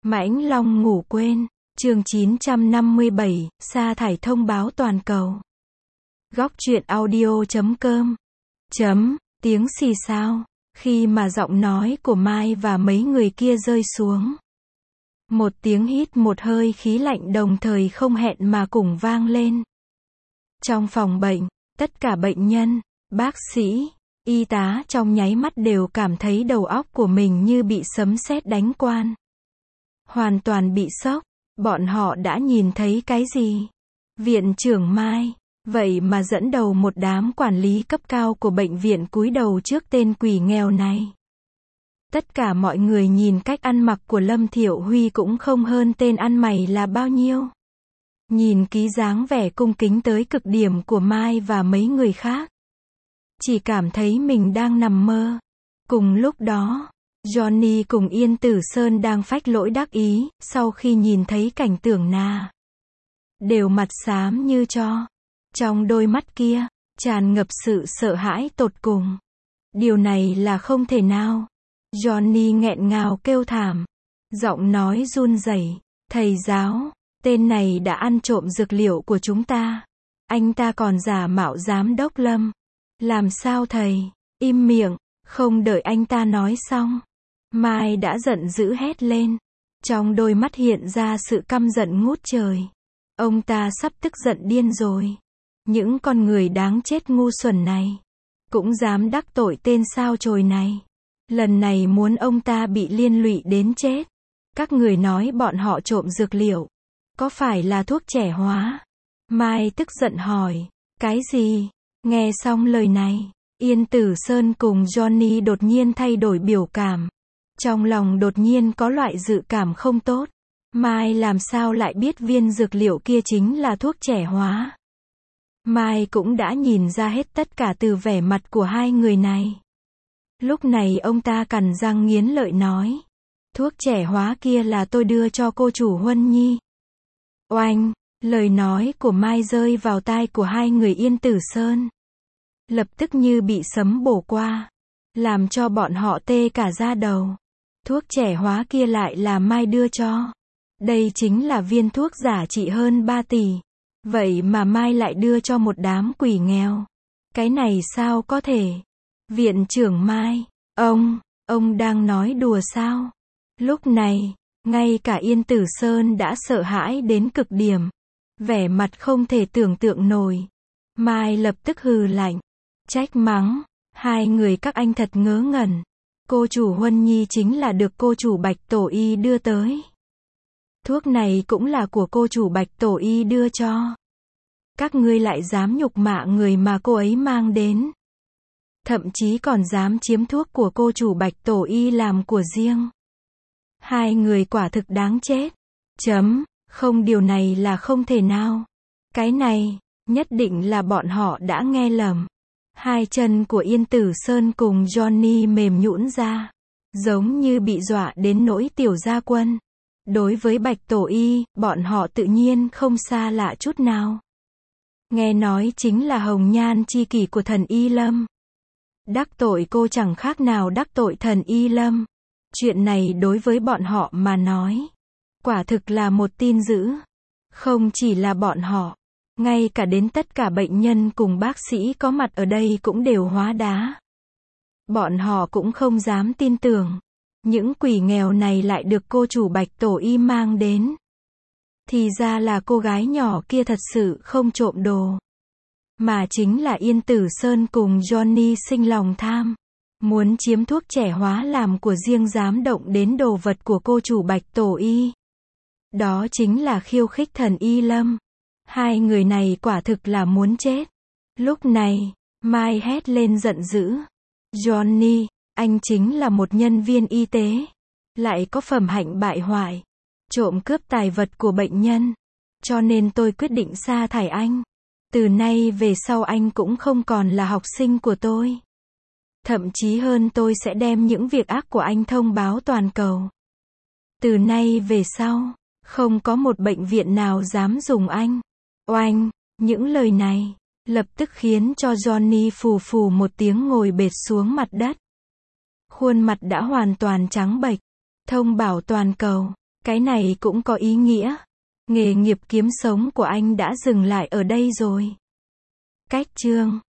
Mãnh Long ngủ quên. Chương 957, sa thải thông báo toàn cầu. Góc truyện audio.com. Tiếng xì xao. Khi mà giọng nói của Mai và mấy người kia rơi xuống. Một tiếng hít một hơi khí lạnh đồng thời không hẹn mà cùng vang lên. Trong phòng bệnh, tất cả bệnh nhân, bác sĩ, y tá trong nháy mắt đều cảm thấy đầu óc của mình như bị sấm sét đánh quan. Hoàn toàn bị sốc. Bọn họ đã nhìn thấy cái gì? Viện trưởng Mai, vậy mà dẫn đầu một đám quản lý cấp cao của bệnh viện cúi đầu trước tên quỷ nghèo này. Tất cả mọi người nhìn cách ăn mặc của Lâm Thiệu Huy cũng không hơn tên ăn mày là bao nhiêu. Nhìn ký dáng vẻ cung kính tới cực điểm của Mai và mấy người khác. Chỉ cảm thấy mình đang nằm mơ. Cùng lúc đó, Johnny cùng Yên Tử Sơn đang phách lỗi đắc ý, sau khi nhìn thấy cảnh tượng đều mặt xám như tro. Trong đôi mắt kia, tràn ngập sự sợ hãi tột cùng. Điều này là không thể nào. Johnny nghẹn ngào kêu thảm. Giọng nói run rẩy. Thầy giáo, tên này đã ăn trộm dược liệu của chúng ta. Anh ta còn giả mạo giám đốc Lâm. Làm sao thầy? Im miệng. Không đợi anh ta nói xong, Mai đã giận dữ hét lên. Trong đôi mắt hiện ra sự căm giận ngút trời. Ông ta sắp tức giận điên rồi. Những con người đáng chết ngu xuẩn này cũng dám đắc tội tên sao chổi này. Lần này muốn ông ta bị liên lụy đến chết. Các người nói bọn họ trộm dược liệu, có phải là thuốc trẻ hóa? Mai tức giận hỏi. Cái gì? Nghe xong lời này, Yên Tử Sơn cùng Johnny đột nhiên thay đổi biểu cảm. Trong lòng đột nhiên có loại dự cảm không tốt. Mai làm sao lại biết viên dược liệu kia chính là thuốc trẻ hóa? Mai cũng đã nhìn ra hết tất cả từ vẻ mặt của hai người này. Lúc này ông ta cắn răng nghiến lợi nói. Thuốc trẻ hóa kia là tôi đưa cho cô chủ Huân Nhi. Oanh, lời nói của Mai rơi vào tai của hai người Yên Tử Sơn. Lập tức như bị sấm bổ qua. Làm cho bọn họ tê cả da đầu. Thuốc trẻ hóa kia lại là Mai đưa cho. Đây chính là viên thuốc giả trị hơn 3 tỷ. Vậy mà Mai lại đưa cho một đám quỷ nghèo. Cái này sao có thể? Viện trưởng Mai, ông đang nói đùa sao? Lúc này, ngay cả Yên Tử Sơn đã sợ hãi đến cực điểm. Vẻ mặt không thể tưởng tượng nổi. Mai lập tức hừ lạnh. Trách mắng. Hai người các anh thật ngớ ngẩn. Cô chủ Huân Nhi chính là được cô chủ Bạch Tổ Y đưa tới. Thuốc này cũng là của cô chủ Bạch Tổ Y đưa cho. Các ngươi lại dám nhục mạ người mà cô ấy mang đến. Thậm chí còn dám chiếm thuốc của cô chủ Bạch Tổ Y làm của riêng. Hai người quả thực đáng chết. Không, điều này là không thể nào. Cái này, nhất định là bọn họ đã nghe lầm. Hai chân của Yên Tử Sơn cùng Johnny mềm nhũn ra. Giống như bị dọa đến nỗi tiểu gia quân. Đối với Bạch Tổ Y, bọn họ tự nhiên không xa lạ chút nào. Nghe nói chính là hồng nhan chi kỷ của thần Y Lâm. Đắc tội cô chẳng khác nào đắc tội thần Y Lâm. Chuyện này đối với bọn họ mà nói, quả thực là một tin dữ. Không chỉ là bọn họ, ngay cả đến tất cả bệnh nhân cùng bác sĩ có mặt ở đây cũng đều hóa đá. Bọn họ cũng không dám tin tưởng. Những quỷ nghèo này lại được cô chủ Bạch Tổ Y mang đến. Thì ra là cô gái nhỏ kia thật sự không trộm đồ. Mà chính là Yên Tử Sơn cùng Johnny sinh lòng tham. Muốn chiếm thuốc trẻ hóa làm của riêng, dám động đến đồ vật của cô chủ Bạch Tổ Y. Đó chính là khiêu khích thần Y Lâm. Hai người này quả thực là muốn chết. Lúc này, Mai hét lên giận dữ. Johnny, anh chính là một nhân viên y tế. Lại có phẩm hạnh bại hoại. Trộm cướp tài vật của bệnh nhân. Cho nên tôi quyết định sa thải anh. Từ nay về sau anh cũng không còn là học sinh của tôi. Thậm chí hơn, tôi sẽ đem những việc ác của anh thông báo toàn cầu. Từ nay về sau, không có một bệnh viện nào dám dùng anh. Oanh, những lời này lập tức khiến cho Johnny phù phù một tiếng ngồi bệt xuống mặt đất. Khuôn mặt đã hoàn toàn trắng bệch. Thông báo toàn cầu. Cái này cũng có ý nghĩa. Nghề nghiệp kiếm sống của anh đã dừng lại ở đây rồi. Cách chương